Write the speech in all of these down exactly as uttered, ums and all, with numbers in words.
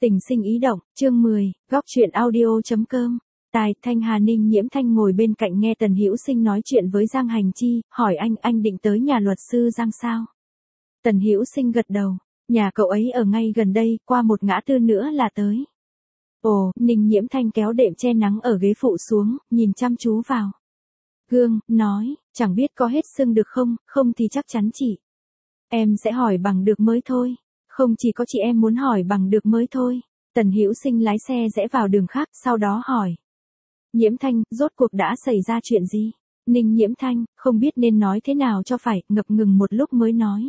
Tình sinh ý động, chương mười, góc chuyện audio.com. Tài, Thanh Hà Ninh Nhiễm Thanh ngồi bên cạnh nghe Tần Hữu Sinh nói chuyện với Giang Hành Chi, hỏi anh, anh định tới nhà luật sư Giang sao? Tần Hữu Sinh gật đầu, nhà cậu ấy ở ngay gần đây, qua một ngã tư nữa là tới. Ồ, Ninh Nhiễm Thanh kéo đệm che nắng ở ghế phụ xuống, nhìn chăm chú vào gương, nói, chẳng biết có hết sưng được không, không thì chắc chắn chị. Em sẽ hỏi bằng được mới thôi. Không chỉ có chị em muốn hỏi bằng được mới thôi. Tần Hữu Sinh lái xe rẽ vào đường khác, sau đó hỏi. Nhiễm Thanh, rốt cuộc đã xảy ra chuyện gì? Ninh Nhiễm Thanh, không biết nên nói thế nào cho phải, ngập ngừng một lúc mới nói.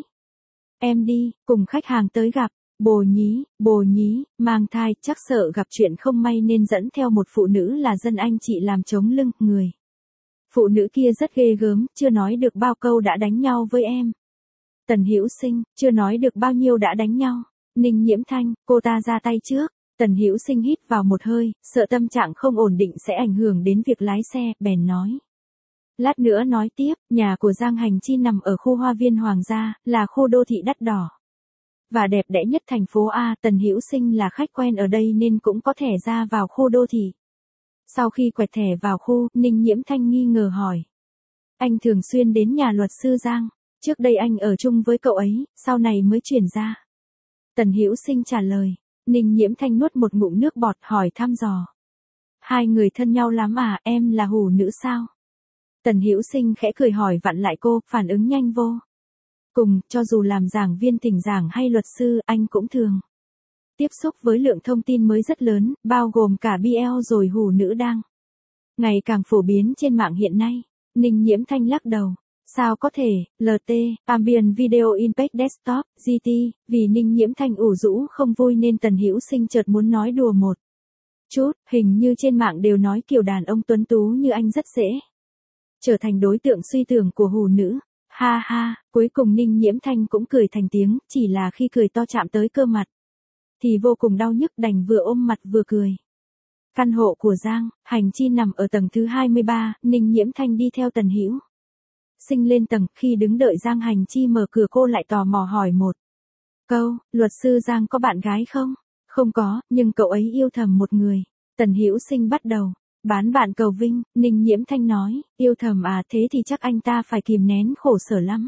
Em đi, cùng khách hàng tới gặp, bồ nhí, bồ nhí, mang thai, chắc sợ gặp chuyện không may nên dẫn theo một phụ nữ là dân anh chị làm chống lưng, người. Phụ nữ kia rất ghê gớm, chưa nói được bao câu đã đánh nhau với em. Tần Hữu Sinh, chưa nói được bao nhiêu đã đánh nhau. Ninh Nhiễm Thanh, cô ta ra tay trước. Tần Hữu Sinh hít vào một hơi, sợ tâm trạng không ổn định sẽ ảnh hưởng đến việc lái xe, bèn nói. Lát nữa nói tiếp, nhà của Giang Hành Chi nằm ở khu Hoa Viên Hoàng gia, là khu đô thị đắt đỏ và đẹp đẽ nhất thành phố A. Tần Hữu Sinh là khách quen ở đây nên cũng có thẻ ra vào khu đô thị. Sau khi quẹt thẻ vào khu, Ninh Nhiễm Thanh nghi ngờ hỏi. Anh thường xuyên đến nhà luật sư Giang. Trước đây anh ở chung với cậu ấy, sau này mới chuyển ra. Tần Hữu Sinh trả lời. Ninh Nhiễm Thanh nuốt một ngụm nước bọt hỏi thăm dò. Hai người thân nhau lắm à, em là hủ nữ sao? Tần Hữu Sinh khẽ cười hỏi vặn lại cô, phản ứng nhanh vô cùng, cho dù làm giảng viên thỉnh giảng hay luật sư, anh cũng thường tiếp xúc với lượng thông tin mới rất lớn, bao gồm cả bê lờ rồi hủ nữ đang ngày càng phổ biến trên mạng hiện nay. Ninh Nhiễm Thanh lắc đầu. Sao có thể, lờ tê, Ambient Video Impact Desktop, giê tê, vì Ninh Nhiễm Thanh ủ rũ không vui nên Tần Hữu Sinh chợt muốn nói đùa một chút, hình như trên mạng đều nói kiểu đàn ông tuấn tú như anh rất dễ trở thành đối tượng suy tưởng của hủ nữ. Ha ha, cuối cùng Ninh Nhiễm Thanh cũng cười thành tiếng, chỉ là khi cười to chạm tới cơ mặt thì vô cùng đau nhức, đành vừa ôm mặt vừa cười. Căn hộ của Giang Hành Chi nằm ở tầng thứ hai mươi ba, Ninh Nhiễm Thanh đi theo Tần Hữu Sinh lên tầng, khi đứng đợi Giang Hành Chi mở cửa cô lại tò mò hỏi một câu, luật sư Giang có bạn gái không? Không có, nhưng cậu ấy yêu thầm một người. Tần Hữu Sinh bắt đầu. Bán bạn cầu vinh, Ninh Nhiễm Thanh nói, yêu thầm à, thế thì chắc anh ta phải kìm nén khổ sở lắm.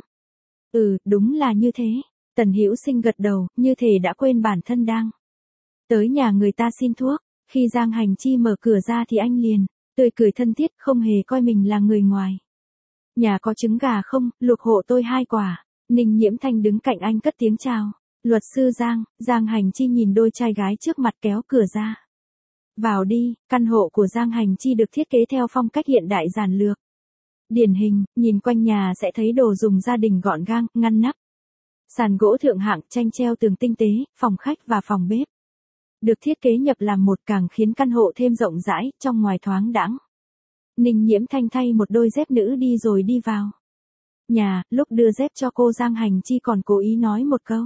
Ừ, đúng là như thế. Tần Hữu Sinh gật đầu, như thể đã quên bản thân đang tới nhà người ta xin thuốc. Khi Giang Hành Chi mở cửa ra thì anh liền tươi cười thân thiết, không hề coi mình là người ngoài. Nhà có trứng gà không, luộc hộ tôi hai quả. Ninh Nhiễm Thanh đứng cạnh anh cất tiếng chào. Luật sư Giang, Giang Hành Chi nhìn đôi trai gái trước mặt kéo cửa ra. Vào đi, căn hộ của Giang Hành Chi được thiết kế theo phong cách hiện đại giản lược. Điển hình, nhìn quanh nhà sẽ thấy đồ dùng gia đình gọn gàng, ngăn nắp. Sàn gỗ thượng hạng, tranh treo tường tinh tế, phòng khách và phòng bếp được thiết kế nhập làm một, càng khiến căn hộ thêm rộng rãi, trong ngoài thoáng đãng. Ninh Nhiễm Thanh thay một đôi dép nữ đi rồi đi vào nhà, lúc đưa dép cho cô Giang Hành Chi còn cố ý nói một câu.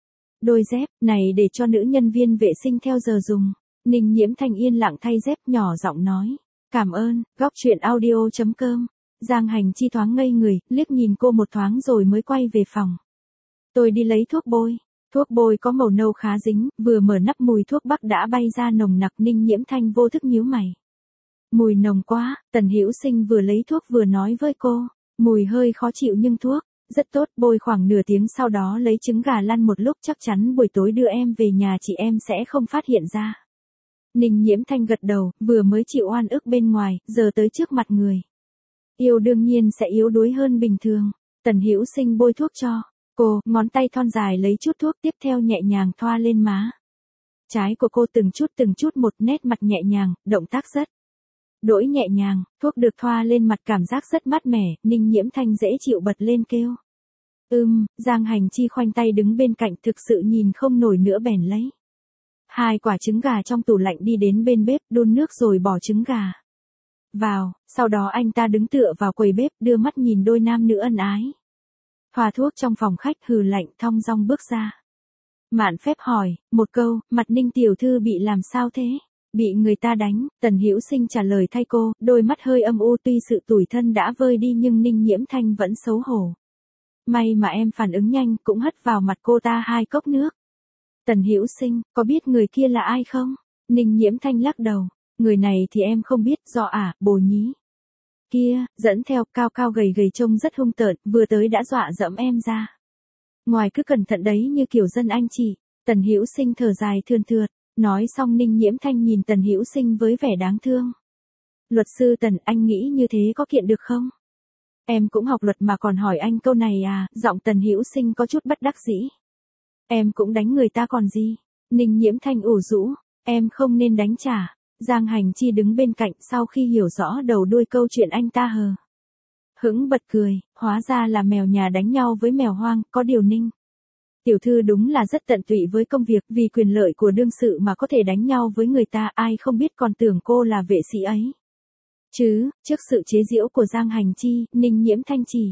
Đôi dép này để cho nữ nhân viên vệ sinh theo giờ dùng. Ninh Nhiễm Thanh yên lặng thay dép, nhỏ giọng nói. Cảm ơn, góc chuyện audio.com. Giang Hành Chi thoáng ngây người, liếc nhìn cô một thoáng rồi mới quay về phòng. Tôi đi lấy thuốc bôi. Thuốc bôi có màu nâu khá dính, vừa mở nắp mùi thuốc bắc đã bay ra nồng nặc. Ninh Nhiễm Thanh vô thức nhíu mày. Mùi nồng quá. Tần Hữu Sinh vừa lấy thuốc vừa nói với cô. Mùi hơi khó chịu nhưng thuốc rất tốt. Bôi khoảng nửa tiếng sau đó lấy trứng gà lăn một lúc, chắc chắn buổi tối đưa em về nhà chị em sẽ không phát hiện ra. Ninh Nhiễm Thanh gật đầu, vừa mới chịu oan ức bên ngoài, giờ tới trước mặt người yêu đương nhiên sẽ yếu đuối hơn bình thường. Tần Hữu Sinh bôi thuốc cho cô, ngón tay thon dài lấy chút thuốc, tiếp theo nhẹ nhàng thoa lên má trái của cô, từng chút từng chút một, nét mặt nhẹ nhàng, động tác rất đỗi nhẹ nhàng. Thuốc được thoa lên mặt cảm giác rất mát mẻ. Ninh Nhiễm Thanh dễ chịu bật lên kêu. Ừm, Giang Hành Chi khoanh tay đứng bên cạnh, thực sự nhìn không nổi nữa bèn lấy hai quả trứng gà trong tủ lạnh đi đến bên bếp, đun nước rồi bỏ trứng gà vào. Sau đó anh ta đứng tựa vào quầy bếp, đưa mắt nhìn đôi nam nữ ân ái thoa thuốc trong phòng khách, hừ lạnh, thong dong bước ra. Mạn phép hỏi một câu, mặt Ninh tiểu thư bị làm sao thế? Bị người ta đánh. Tần Hữu Sinh trả lời thay cô, đôi mắt hơi âm u, tuy sự tủi thân đã vơi đi nhưng Ninh Nhiễm Thanh vẫn xấu hổ. May mà em phản ứng nhanh, cũng hất vào mặt cô ta hai cốc nước Tần Hữu Sinh, có biết người kia là ai không? Ninh Nhiễm Thanh lắc đầu, người này thì em không biết, do à, Bồ Nhí. Kia, dẫn theo, cao cao gầy gầy trông rất hung tợn, vừa tới đã dọa dẫm em ra. Ngoài cứ cẩn thận đấy như kiểu dân anh chị. Tần Hữu Sinh thở dài thườn thượt, nói xong Ninh Nhiễm Thanh nhìn Tần Hữu Sinh với vẻ đáng thương. Luật sư Tần, anh nghĩ như thế có kiện được không? Em cũng học luật mà còn hỏi anh câu này à, giọng Tần Hữu Sinh có chút bất đắc dĩ. Em cũng đánh người ta còn gì? Ninh Nhiễm Thanh ủ rũ, em không nên đánh trả. Giang Hành Chi đứng bên cạnh sau khi hiểu rõ đầu đuôi câu chuyện anh ta hờ hững bật cười, hóa ra là mèo nhà đánh nhau với mèo hoang, có điều Ninh tiểu thư đúng là rất tận tụy với công việc, vì quyền lợi của đương sự mà có thể đánh nhau với người ta, ai không biết còn tưởng cô là vệ sĩ ấy. Chứ, trước sự chế giễu của Giang Hành Chi, Ninh Nhiễm Thanh chỉ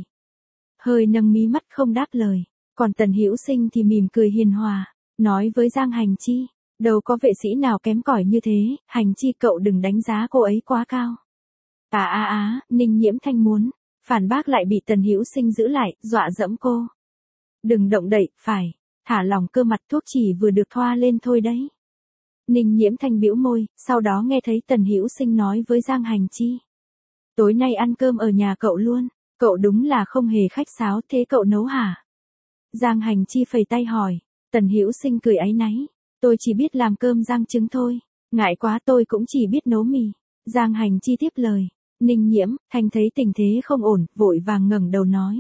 hơi nâng mí mắt không đáp lời, còn Tần Hữu Sinh thì mỉm cười hiền hòa, nói với Giang Hành Chi, đâu có vệ sĩ nào kém cỏi như thế, Hành Chi cậu đừng đánh giá cô ấy quá cao. À à à, Ninh Nhiễm Thanh muốn phản bác lại bị Tần Hữu Sinh giữ lại, dọa dẫm cô. Đừng động đậy, phải, thả lỏng cơ mặt, thuốc chỉ vừa được thoa lên thôi đấy. Ninh Nhiễm Thanh bĩu môi, sau đó nghe thấy Tần Hữu Sinh nói với Giang Hành Chi. Tối nay ăn cơm ở nhà cậu luôn, cậu đúng là không hề khách sáo, thế cậu nấu hả? Giang Hành Chi phẩy tay hỏi, Tần Hữu Sinh cười áy náy, tôi chỉ biết làm cơm rang trứng thôi, ngại quá tôi cũng chỉ biết nấu mì. Giang Hành Chi tiếp lời, Ninh Nhiễm Thanh thấy tình thế không ổn, vội vàng ngẩng đầu nói.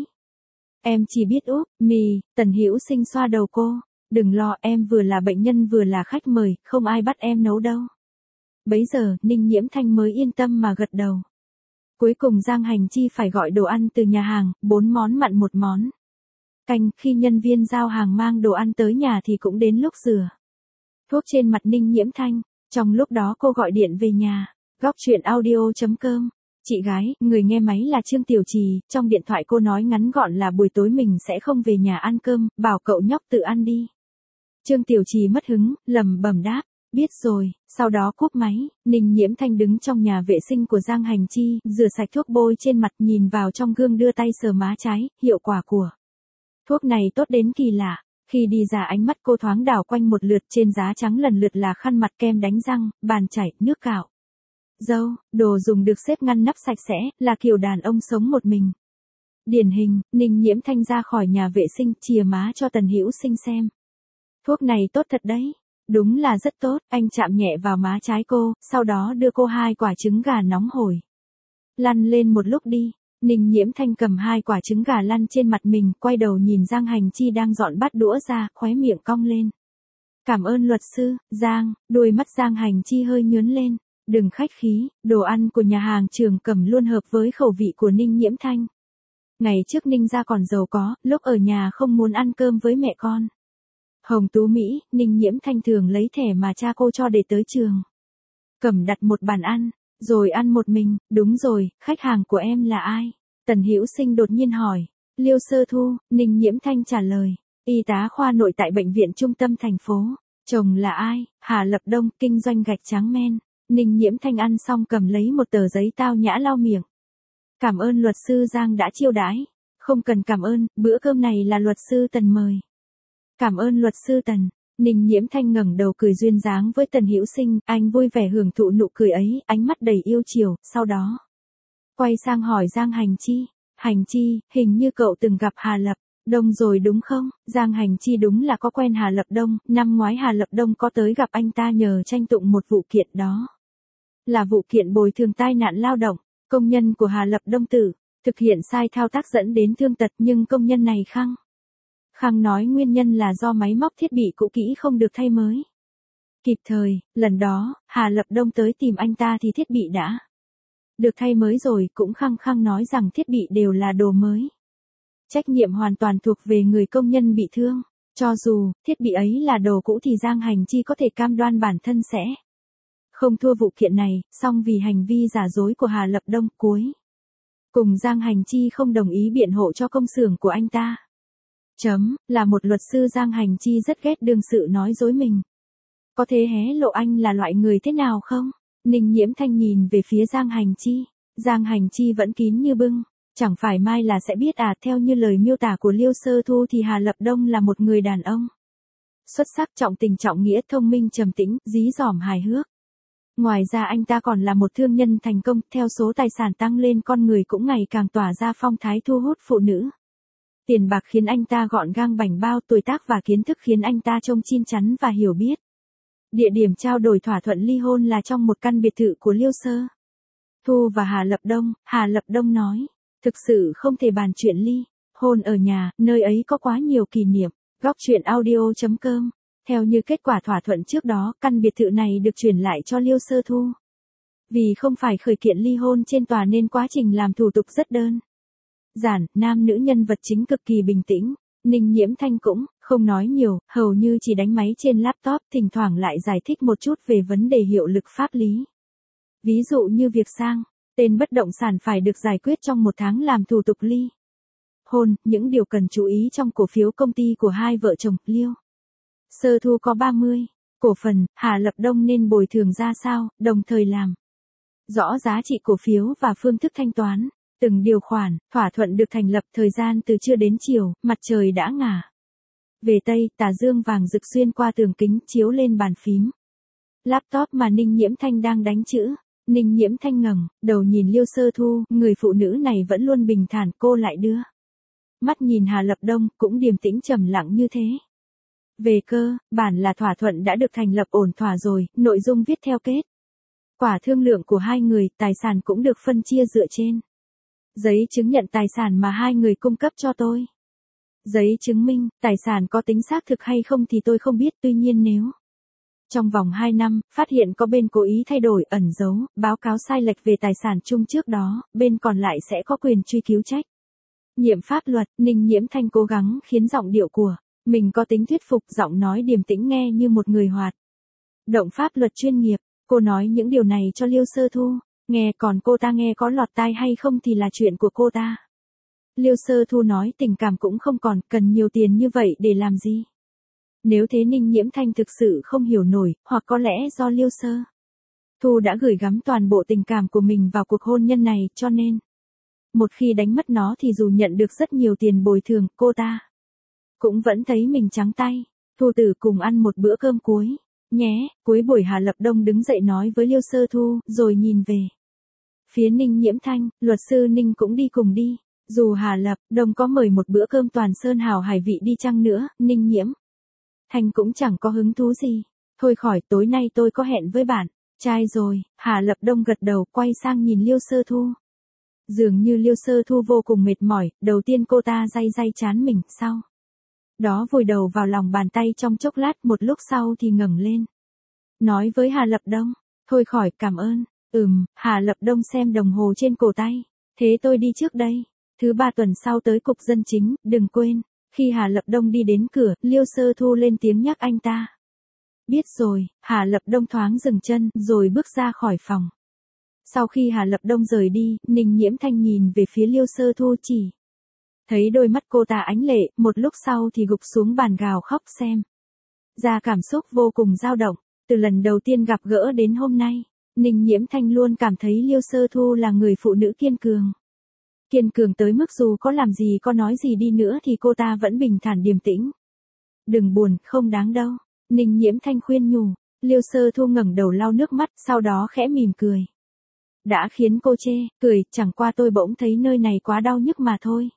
Em chỉ biết úp, mì. Tần Hữu Sinh xoa đầu cô, đừng lo, em vừa là bệnh nhân vừa là khách mời, không ai bắt em nấu đâu. Bấy giờ, Ninh Nhiễm Thanh mới yên tâm mà gật đầu. Cuối cùng Giang Hành Chi phải gọi đồ ăn từ nhà hàng, bốn món mặn một món canh, khi nhân viên giao hàng mang đồ ăn tới nhà thì cũng đến lúc rửa thuốc trên mặt Ninh Nhiễm Thanh, trong lúc đó cô gọi điện về nhà. Góc truyện audio chấm com. Chị gái, người nghe máy là Trương Tiểu Trì, trong điện thoại cô nói ngắn gọn là buổi tối mình sẽ không về nhà ăn cơm, bảo cậu nhóc tự ăn đi. Trương Tiểu Trì mất hứng, lầm bầm đáp, biết rồi, sau đó cúp máy. Ninh Nhiễm Thanh đứng trong nhà vệ sinh của Giang Hành Chi, rửa sạch thuốc bôi trên mặt, nhìn vào trong gương đưa tay sờ má trái, hiệu quả của thuốc này tốt đến kỳ lạ. Khi đi ra ánh mắt cô thoáng đảo quanh một lượt, trên giá trắng lần lượt là khăn mặt, kem đánh răng, bàn chải, nước cạo dâu, đồ dùng được xếp ngăn nắp sạch sẽ, là kiểu đàn ông sống một mình. Điển hình. Ninh Nhiễm Thanh ra khỏi nhà vệ sinh, chìa má cho Tần Hữu Sinh xem. Thuốc này tốt thật đấy. Đúng là rất tốt, anh chạm nhẹ vào má trái cô, sau đó đưa cô hai quả trứng gà nóng hổi. Lăn lên một lúc đi. Ninh Nhiễm Thanh cầm hai quả trứng gà lăn trên mặt mình, quay đầu nhìn Giang Hành Chi đang dọn bát đũa ra, khóe miệng cong lên. Cảm ơn luật sư, Giang. Đôi mắt Giang Hành Chi hơi nhướng lên. Đừng khách khí, đồ ăn của nhà hàng Trường Cẩm luôn hợp với khẩu vị của Ninh Nhiễm Thanh. Ngày trước Ninh gia còn giàu có, lúc ở nhà không muốn ăn cơm với mẹ con Hồng Tú Mỹ, Ninh Nhiễm Thanh thường lấy thẻ mà cha cô cho để tới Trường Cẩm đặt một bàn ăn, rồi ăn một mình. Đúng rồi, khách hàng của em là ai? Tần Hữu Sinh đột nhiên hỏi. Liêu Sơ Thu. Ninh Nhiễm Thanh trả lời, y tá khoa nội tại bệnh viện trung tâm thành phố. Chồng là ai? Hà Lập Đông, kinh doanh gạch trắng men. Ninh Nhiễm Thanh ăn xong cầm lấy một tờ giấy tao nhã lau miệng. Cảm ơn luật sư Giang đã chiêu đãi. Không cần cảm ơn, bữa cơm này là luật sư Tần mời. Cảm ơn luật sư Tần. Ninh Nhiễm Thanh ngẩng đầu cười duyên dáng với Tần Hữu Sinh, anh vui vẻ hưởng thụ nụ cười ấy, ánh mắt đầy yêu chiều, sau đó quay sang hỏi Giang Hành Chi. Hành Chi, hình như cậu từng gặp Hà Lập Đông rồi đúng không? Giang Hành Chi đúng là có quen Hà Lập Đông, năm ngoái Hà Lập Đông có tới gặp anh ta nhờ tranh tụng một vụ kiện, đó là vụ kiện bồi thường tai nạn lao động. Công nhân của Hà Lập Đông tử thực hiện sai thao tác dẫn đến thương tật, nhưng công nhân này khăng khăng nói nguyên nhân là do máy móc thiết bị cũ kỹ không được thay mới kịp thời. Lần đó, Hà Lập Đông tới tìm anh ta thì thiết bị đã được thay mới rồi, cũng khăng khăng nói rằng thiết bị đều là đồ mới. Trách nhiệm hoàn toàn thuộc về người công nhân bị thương. Cho dù thiết bị ấy là đồ cũ thì Giang Hành Chi có thể cam đoan bản thân sẽ không thua vụ kiện này, song vì hành vi giả dối của Hà Lập Đông, cuối cùng Giang Hành Chi không đồng ý biện hộ cho công xưởng của anh ta. Chấm, là một luật sư Giang Hành Chi rất ghét đương sự nói dối mình. Có thể hé lộ anh là loại người thế nào không? Ninh Nhiễm Thanh nhìn về phía Giang Hành Chi. Giang Hành Chi vẫn kín như bưng. Chẳng phải mai là sẽ biết à, theo như lời miêu tả của Liêu Sơ Thu thì Hà Lập Đông là một người đàn ông Xuất sắc, trọng tình trọng nghĩa, thông minh trầm tĩnh, dí dỏm hài hước. Ngoài ra anh ta còn là một thương nhân thành công, theo số tài sản tăng lên con người cũng ngày càng tỏa ra phong thái thu hút phụ nữ. Tiền bạc khiến anh ta gọn gàng bảnh bao, tuổi tác và kiến thức khiến anh ta trông chín chắn và hiểu biết. Địa điểm trao đổi thỏa thuận ly hôn là trong một căn biệt thự của Liêu Sơ Thu và Hà Lập Đông. Hà Lập Đông nói, thực sự không thể bàn chuyện ly hôn ở nhà, nơi ấy có quá nhiều kỷ niệm. Góc truyện audio chấm com. Theo như kết quả thỏa thuận trước đó, căn biệt thự này được chuyển lại cho Liêu Sơ Thu. Vì không phải khởi kiện ly hôn trên tòa nên quá trình làm thủ tục rất đơn giản, nam nữ nhân vật chính cực kỳ bình tĩnh. Ninh Nhiễm Thanh cũng không nói nhiều, hầu như chỉ đánh máy trên laptop, thỉnh thoảng lại giải thích một chút về vấn đề hiệu lực pháp lý. Ví dụ như việc sang tên bất động sản phải được giải quyết trong một tháng làm thủ tục ly hôn, những điều cần chú ý trong cổ phiếu công ty của hai vợ chồng. Liêu Sơ Thu có ba mươi cổ phần, Hà Lập Đông nên bồi thường ra sao, đồng thời làm rõ giá trị cổ phiếu và phương thức thanh toán. Từng điều khoản, thỏa thuận được thành lập, thời gian từ trưa đến chiều, mặt trời đã ngả về Tây, tà dương vàng rực xuyên qua tường kính, chiếu lên bàn phím laptop mà Ninh Nhiễm Thanh đang đánh chữ. Ninh Nhiễm Thanh ngẩng đầu nhìn Liêu Sơ Thu, người phụ nữ này vẫn luôn bình thản, cô lại đưa mắt nhìn Hà Lập Đông, cũng điềm tĩnh trầm lặng như thế. Về cơ bản là thỏa thuận đã được thành lập ổn thỏa rồi, nội dung viết theo kết quả thương lượng của hai người, tài sản cũng được phân chia dựa trên giấy chứng nhận tài sản mà hai người cung cấp cho tôi. Giấy chứng minh tài sản có tính xác thực hay không thì tôi không biết, tuy nhiên nếu trong vòng hai năm, phát hiện có bên cố ý thay đổi, ẩn giấu, báo cáo sai lệch về tài sản chung trước đó, bên còn lại sẽ có quyền truy cứu trách nhiệm pháp luật. Ninh Nhiễm Thanh cố gắng khiến giọng điệu của mình có tính thuyết phục, giọng nói điềm tĩnh nghe như một người hoạt động pháp luật chuyên nghiệp. Cô nói những điều này cho Liêu Sơ Thu nghe, còn cô ta nghe có lọt tai hay không thì là chuyện của cô ta. Liêu Sơ Thu nói tình cảm cũng không còn, cần nhiều tiền như vậy để làm gì? Nếu thế Ninh Nhiễm Thanh thực sự không hiểu nổi, hoặc có lẽ do Liêu Sơ Thu đã gửi gắm toàn bộ tình cảm của mình vào cuộc hôn nhân này, cho nên một khi đánh mất nó thì dù nhận được rất nhiều tiền bồi thường, cô ta cũng vẫn thấy mình trắng tay. Thu tử cùng ăn một bữa cơm cuối nhé. Cuối buổi Hà Lập Đông đứng dậy nói với Liêu Sơ Thu, rồi nhìn về phía Ninh Nhiễm Thanh, luật sư Ninh cũng đi cùng đi. Dù Hà Lập Đông có mời một bữa cơm toàn sơn hào hải vị đi chăng nữa, Ninh Nhiễm Thanh cũng chẳng có hứng thú gì. Thôi khỏi, tối nay tôi có hẹn với bạn trai rồi. Hà Lập Đông gật đầu, quay sang nhìn Liêu Sơ Thu. Dường như Liêu Sơ Thu vô cùng mệt mỏi, đầu tiên cô ta day day trán mình, sau đó vùi đầu vào lòng bàn tay trong chốc lát, một lúc sau thì ngẩng lên nói với Hà Lập Đông, thôi khỏi, cảm ơn. Ừm. Hà Lập Đông xem đồng hồ trên cổ tay, thế tôi đi trước đây. Thứ ba tuần sau tới cục dân chính, đừng quên. Khi Hà Lập Đông đi đến cửa, Liêu Sơ Thu lên tiếng nhắc anh ta. Biết rồi. Hà Lập Đông thoáng dừng chân, rồi bước ra khỏi phòng. Sau khi Hà Lập Đông rời đi, Ninh Nhiễm Thanh nhìn về phía Liêu Sơ Thu, chỉ thấy đôi mắt cô ta ánh lệ, một lúc sau thì gục xuống bàn gào khóc, xem ra cảm xúc vô cùng dao động. Từ lần đầu tiên gặp gỡ đến hôm nay, Ninh Nhiễm Thanh luôn cảm thấy Liêu Sơ Thu là người phụ nữ kiên cường. Kiên cường tới mức dù có làm gì, có nói gì đi nữa thì cô ta vẫn bình thản điềm tĩnh. Đừng buồn, không đáng đâu. Ninh Nhiễm Thanh khuyên nhủ. Liêu Sơ Thu ngẩng đầu lau nước mắt, sau đó khẽ mỉm cười. Đã khiến cô chê cười, chẳng qua tôi bỗng thấy nơi này quá đau nhức mà thôi.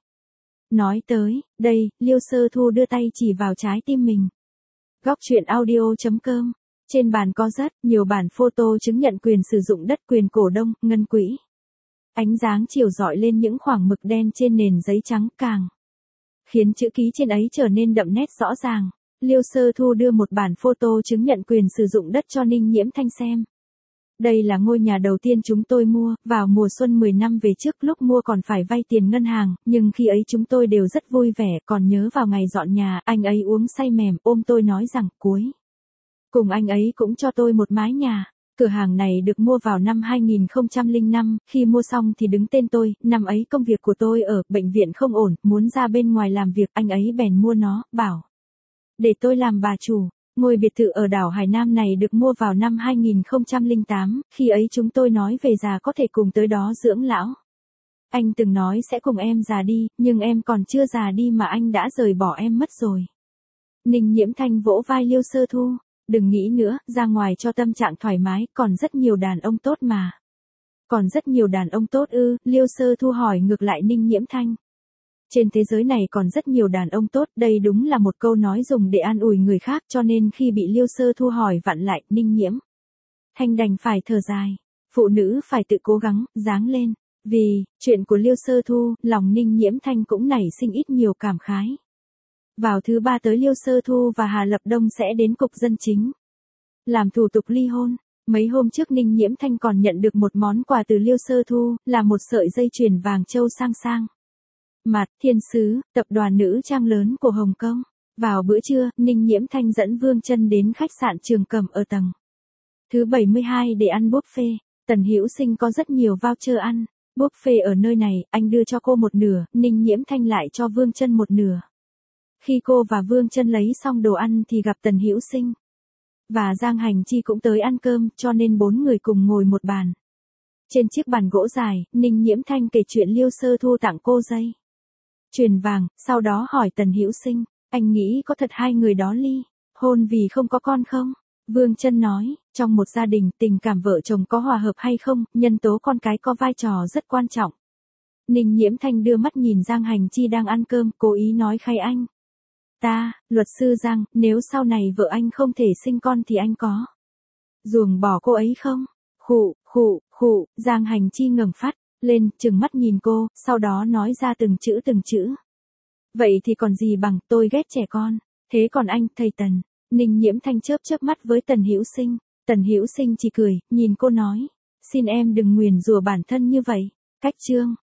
Nói tới đây, Liêu Sơ Thu đưa tay chỉ vào trái tim mình. Góc truyện audio chấm com. Trên bàn có rất nhiều bản photo chứng nhận quyền sử dụng đất, quyền cổ đông, ngân quỹ. Ánh dáng chiều rọi lên những khoảng mực đen trên nền giấy trắng, càng khiến chữ ký trên ấy trở nên đậm nét rõ ràng. Liêu Sơ Thu đưa một bản photo chứng nhận quyền sử dụng đất cho Ninh Nhiễm Thanh xem. Đây là ngôi nhà đầu tiên chúng tôi mua, vào mùa xuân mười năm về trước, lúc mua còn phải vay tiền ngân hàng, nhưng khi ấy chúng tôi đều rất vui vẻ, còn nhớ vào ngày dọn nhà, anh ấy uống say mềm, ôm tôi nói rằng, cuối cùng anh ấy cũng cho tôi một mái nhà. Cửa hàng này được mua vào năm hai nghìn không trăm lẻ năm, khi mua xong thì đứng tên tôi, năm ấy công việc của tôi ở bệnh viện không ổn, muốn ra bên ngoài làm việc, anh ấy bèn mua nó, bảo để tôi làm bà chủ. Ngôi biệt thự ở đảo Hải Nam này được mua vào năm hai nghìn không trăm lẻ tám, khi ấy chúng tôi nói về già có thể cùng tới đó dưỡng lão. Anh từng nói sẽ cùng em già đi, nhưng em còn chưa già đi mà anh đã rời bỏ em mất rồi. Ninh Nhiễm Thanh vỗ vai Liêu Sơ Thu. Đừng nghĩ nữa, ra ngoài cho tâm trạng thoải mái, còn rất nhiều đàn ông tốt mà. Còn rất nhiều đàn ông tốt ư, Liêu Sơ Thu hỏi ngược lại Ninh Nhiễm Thanh. Trên thế giới này còn rất nhiều đàn ông tốt, đây đúng là một câu nói dùng để an ủi người khác, cho nên khi bị Liêu Sơ Thu hỏi vặn lại, Ninh Nhiễm Thanh đành phải thở dài. Phụ nữ phải tự cố gắng, ráng lên. Vì chuyện của Liêu Sơ Thu, lòng Ninh Nhiễm Thanh cũng nảy sinh ít nhiều cảm khái. Vào thứ ba tới Liêu Sơ Thu và Hà Lập Đông sẽ đến cục dân chính làm thủ tục ly hôn. Mấy hôm trước Ninh Nhiễm Thanh còn nhận được một món quà từ Liêu Sơ Thu, là một sợi dây chuyền vàng châu sang sang. Mặt Thiên Sứ, tập đoàn nữ trang lớn của Hồng Kông. Vào bữa trưa, Ninh Nhiễm Thanh dẫn Vương Chân đến khách sạn Trường Cẩm ở tầng thứ bảy mươi hai để ăn buffet. Tần Hữu Sinh có rất nhiều voucher ăn. Buffet ở nơi này, anh đưa cho cô một nửa, Ninh Nhiễm Thanh lại cho Vương Chân một nửa. Khi cô và Vương Chân lấy xong đồ ăn thì gặp Tần Hữu Sinh và Giang Hành Chi cũng tới ăn cơm, cho nên bốn người cùng ngồi một bàn. Trên chiếc bàn gỗ dài, Ninh Nhiễm Thanh kể chuyện Liêu Sơ Thu tặng cô dây chuyền vàng, sau đó hỏi Tần Hữu Sinh, anh nghĩ có thật hai người đó ly hôn vì không có con không? Vương Chân nói, trong một gia đình, tình cảm vợ chồng có hòa hợp hay không, nhân tố con cái có vai trò rất quan trọng. Ninh Nhiễm Thanh đưa mắt nhìn Giang Hành Chi đang ăn cơm, cố ý nói khay anh. Ta, luật sư Giang, nếu sau này vợ anh không thể sinh con thì anh có ruồng bỏ cô ấy không? Khụ, khụ, khụ, Giang Hành Chi ngẩng phát lên, trừng mắt nhìn cô, sau đó nói ra từng chữ từng chữ. Vậy thì còn gì bằng, tôi ghét trẻ con. Thế còn anh, thầy Tần? Ninh Nhiễm Thanh chớp chớp mắt với Tần Hữu Sinh. Tần Hữu Sinh chỉ cười, nhìn cô nói, xin em đừng nguyền rủa bản thân như vậy. Cách chương